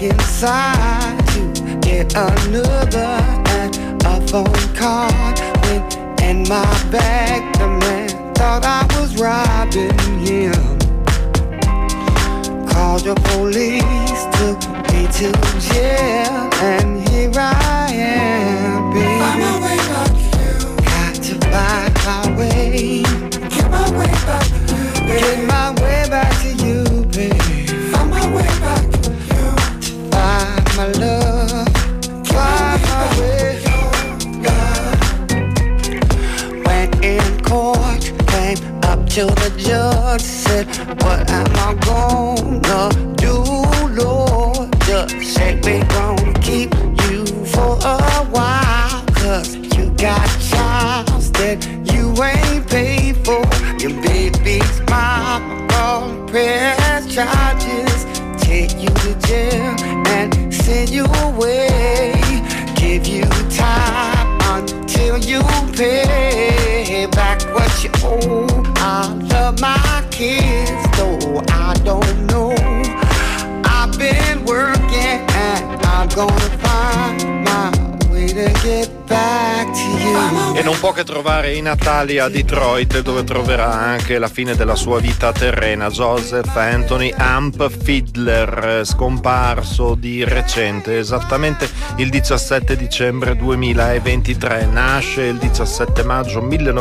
inside to get another and a phone call went in my bag. The man thought I was robbing him. Called the police, took me to jail, and here I am, baby. Find my way back to you. Got to find my way. Get my way back to you, baby. Get my way back to you, baby. Find my way back to you. Find my love. Find my way. Went in court, came up to the judge, said, what am I gonna do, Lord? Judge said, we gonna keep you for a while, 'cause you got charges that you ain't paid for. Your baby's mama gonna press charges, take you to jail and send you away. Give you time until you pay back what you owe. I love my kids, though I don't know. I've been working and I'm gonna find my way to get back to you. E non può che trovare i natali a Detroit, dove troverà anche la fine della sua vita terrena. Joseph Anthony Amp Fiedler, scomparso di recente, esattamente il 17 dicembre 2023. Nasce il 17 maggio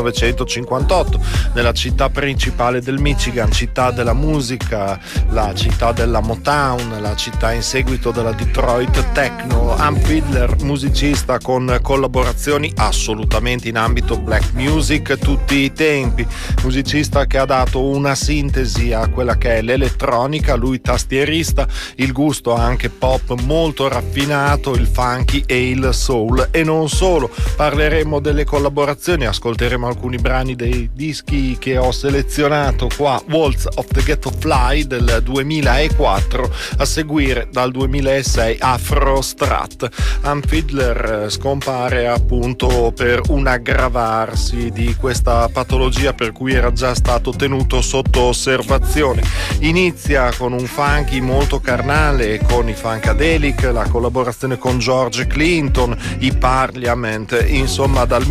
1958 nella città principale del Michigan, città della musica, la città della Motown, la città in seguito della Detroit Techno. Amp Fiedler, musicista con collaborazioni assolutamente in ambito black music tutti i tempi, musicista che ha dato una sintesi a quella che è l'elettronica, lui tastierista, il gusto anche pop molto raffinato, il funky e il soul, e non solo. Parleremo delle collaborazioni, ascolteremo alcuni brani dei dischi che ho selezionato qua. Waltz of the Ghetto Fly del 2004, a seguire dal 2006 Afro Strat. Amp Fiedler scompare appunto per un aggravarsi di questa patologia per cui era già stato tenuto sotto osservazione. Inizia con un funky molto carnale con i Funkadelic, la collaborazione con George Clinton, i Parliament, insomma dal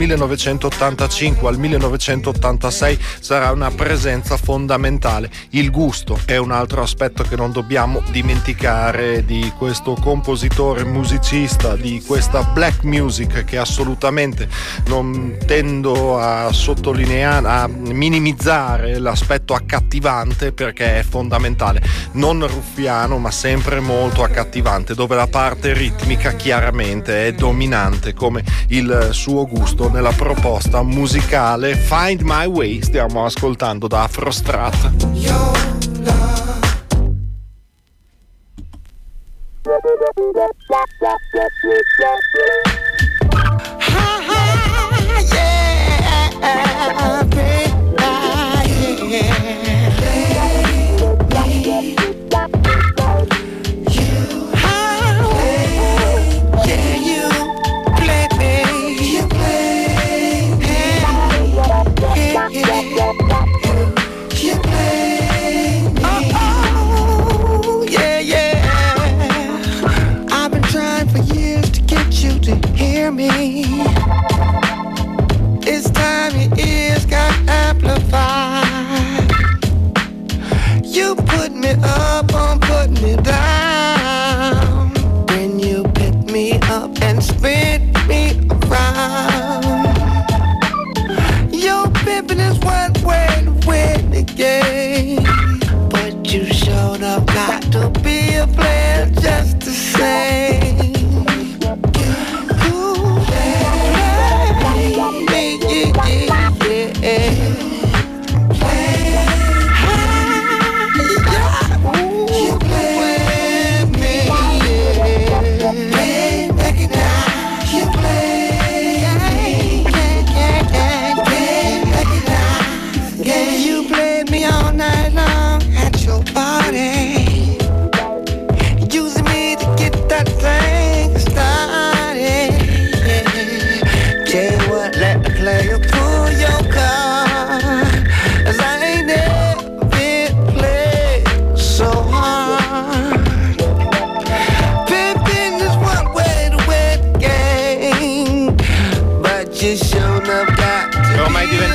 1985 al 1986 sarà una presenza fondamentale. Il gusto è un altro aspetto che non dobbiamo dimenticare di questo compositore, musicista, di questa black music che assolutamente non tendo a sottolineare, a minimizzare l'aspetto accattivante, perché è fondamentale, non ruffiano ma sempre molto accattivante, dove la parte ritmica chiaramente è dominante come il suo gusto nella proposta musicale. Find My Way stiamo ascoltando da Afro Strat. This time your ears got amplified. You put me up on put me down. When you pick me up and spin me around. Your pimping is one way to win the game, but you showed up got to be a player just the same.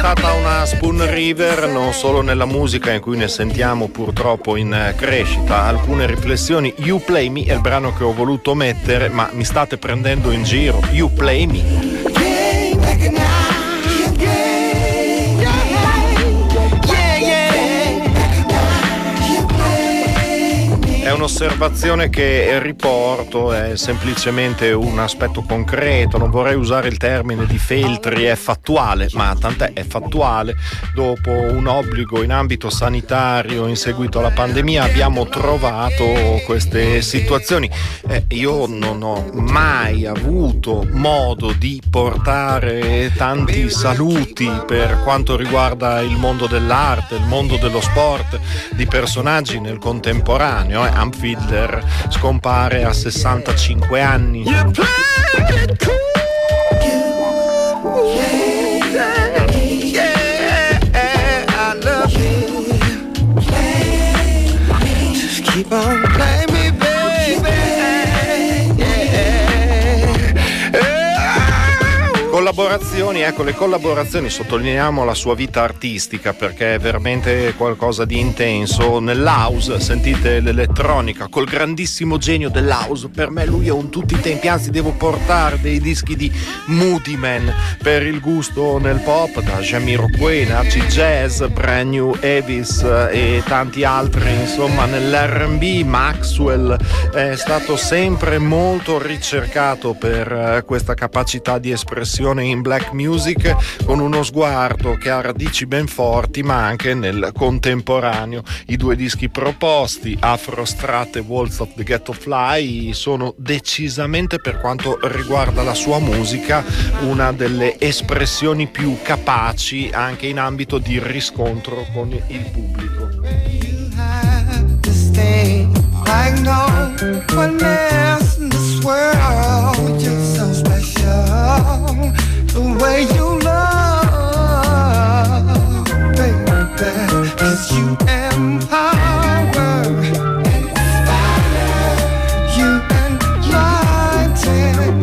stata una Spoon River non solo nella musica, in cui ne sentiamo purtroppo in crescita alcune riflessioni. You Play Me è il brano che ho voluto mettere, ma mi state prendendo in giro. You Play Me. È un'osservazione che riporto, è semplicemente un aspetto concreto, non vorrei usare il termine di feltri, è fattuale, ma tant'è, è fattuale. Dopo un obbligo in ambito sanitario in seguito alla pandemia abbiamo trovato queste situazioni. Io non ho mai avuto modo di portare tanti saluti per quanto riguarda il mondo dell'arte, il mondo dello sport, di personaggi nel contemporaneo. Amp Fiddler scompare a 65 anni. Keep on playing me, baby. Collaborazioni, ecco, le collaborazioni, sottolineiamo la sua vita artistica perché è veramente qualcosa di intenso. Nell'house sentite l'elettronica col grandissimo genio dell'house, per me lui è un tutti i tempi, anzi devo portare dei dischi di Moody Man. Per il gusto nel pop, da Jamiroquai, Acid Jazz, Brand New Avis e tanti altri, insomma nell'R&B Maxwell è stato sempre molto ricercato per questa capacità di espressione in black music, con uno sguardo che ha radici ben forti ma anche nel contemporaneo. I due dischi proposti, Afro Strat e Waltz of the Ghetto Fly, sono decisamente, per quanto riguarda la sua musica, una delle espressioni più capaci anche in ambito di riscontro con il pubblico. Like no one else in this world, you're so special. The way you love, baby, 'cause you empower, inspire, you enlighten,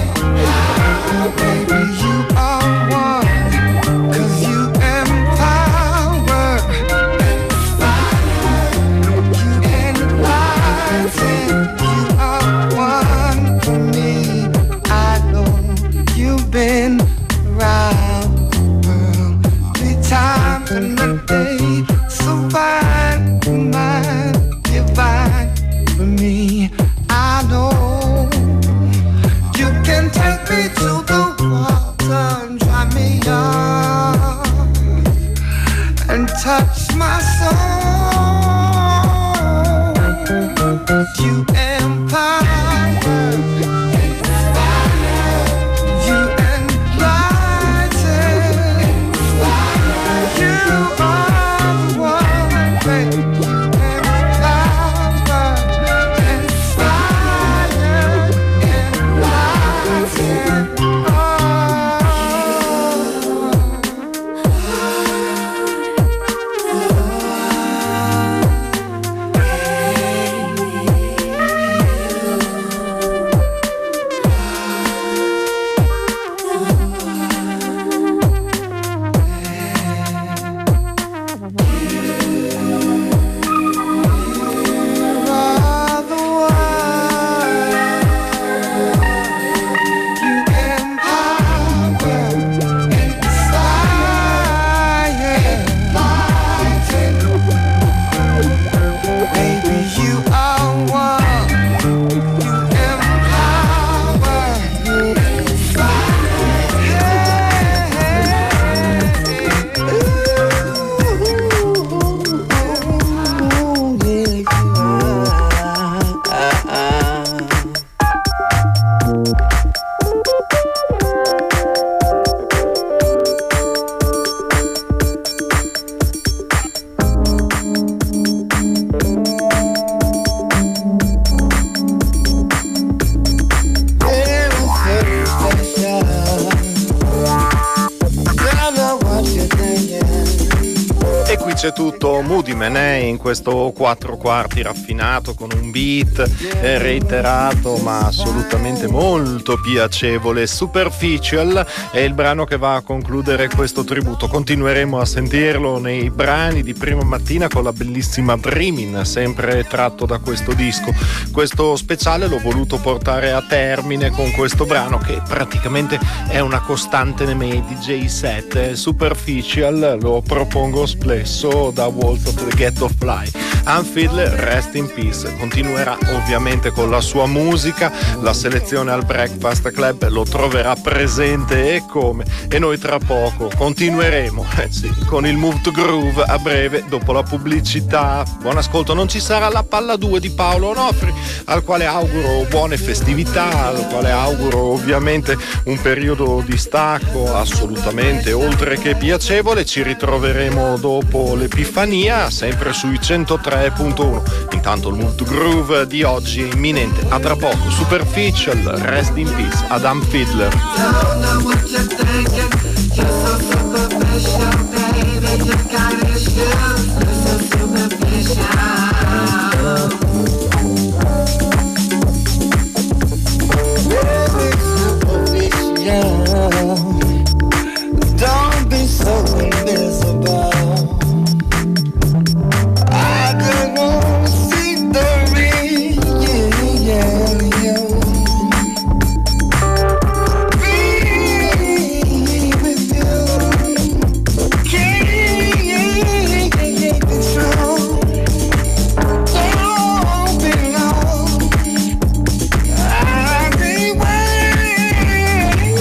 baby, you are one, 'cause you empower, inspire, you enlighten, you are one for me. I know you've been around the world 3 times in a day, so fine, mine, divine for me. I know you can take me to the water and dry me up and touch my soul. You empower, c'è tutto Moody Man in questo 4/4 raffinato con un beat reiterato ma assolutamente molto piacevole. Superficial è il brano che va a concludere questo tributo. Continueremo a sentirlo nei brani di prima mattina con la bellissima Dreamin', sempre tratto da questo disco. Questo speciale l'ho voluto portare a termine con questo brano che praticamente è una costante nei miei DJ set. Superficial lo propongo spesso da Walls of the Ghetto Fly. Fiddler, rest in peace, continuerà ovviamente con la sua musica. La selezione al Breakfast Club lo troverà presente e come, e noi tra poco continueremo con il Move to Groove a breve dopo la pubblicità. Buon ascolto. Non ci sarà la palla 2 di Paolo Onofri, al quale auguro buone festività, al quale auguro ovviamente un periodo di stacco assolutamente oltre che piacevole. Ci ritroveremo dopo l'Epifania sempre sui 103.1. Intanto il Move to Groove di oggi è imminente. A tra poco. Superficial, rest in peace, Adam Fiddler. Don't be so invisible. I don't see the real you. Be with you. Can't be true. Don't be long. I'll be waiting.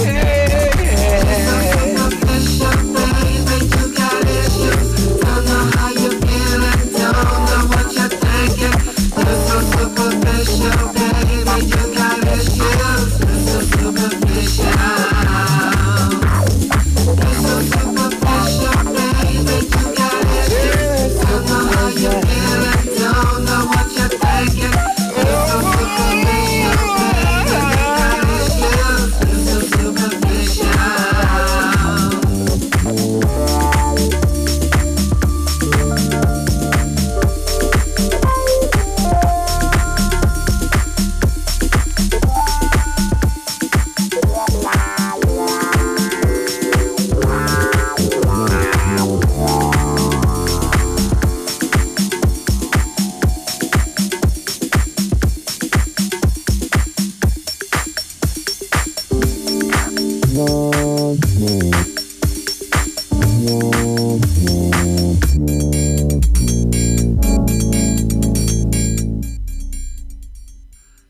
No.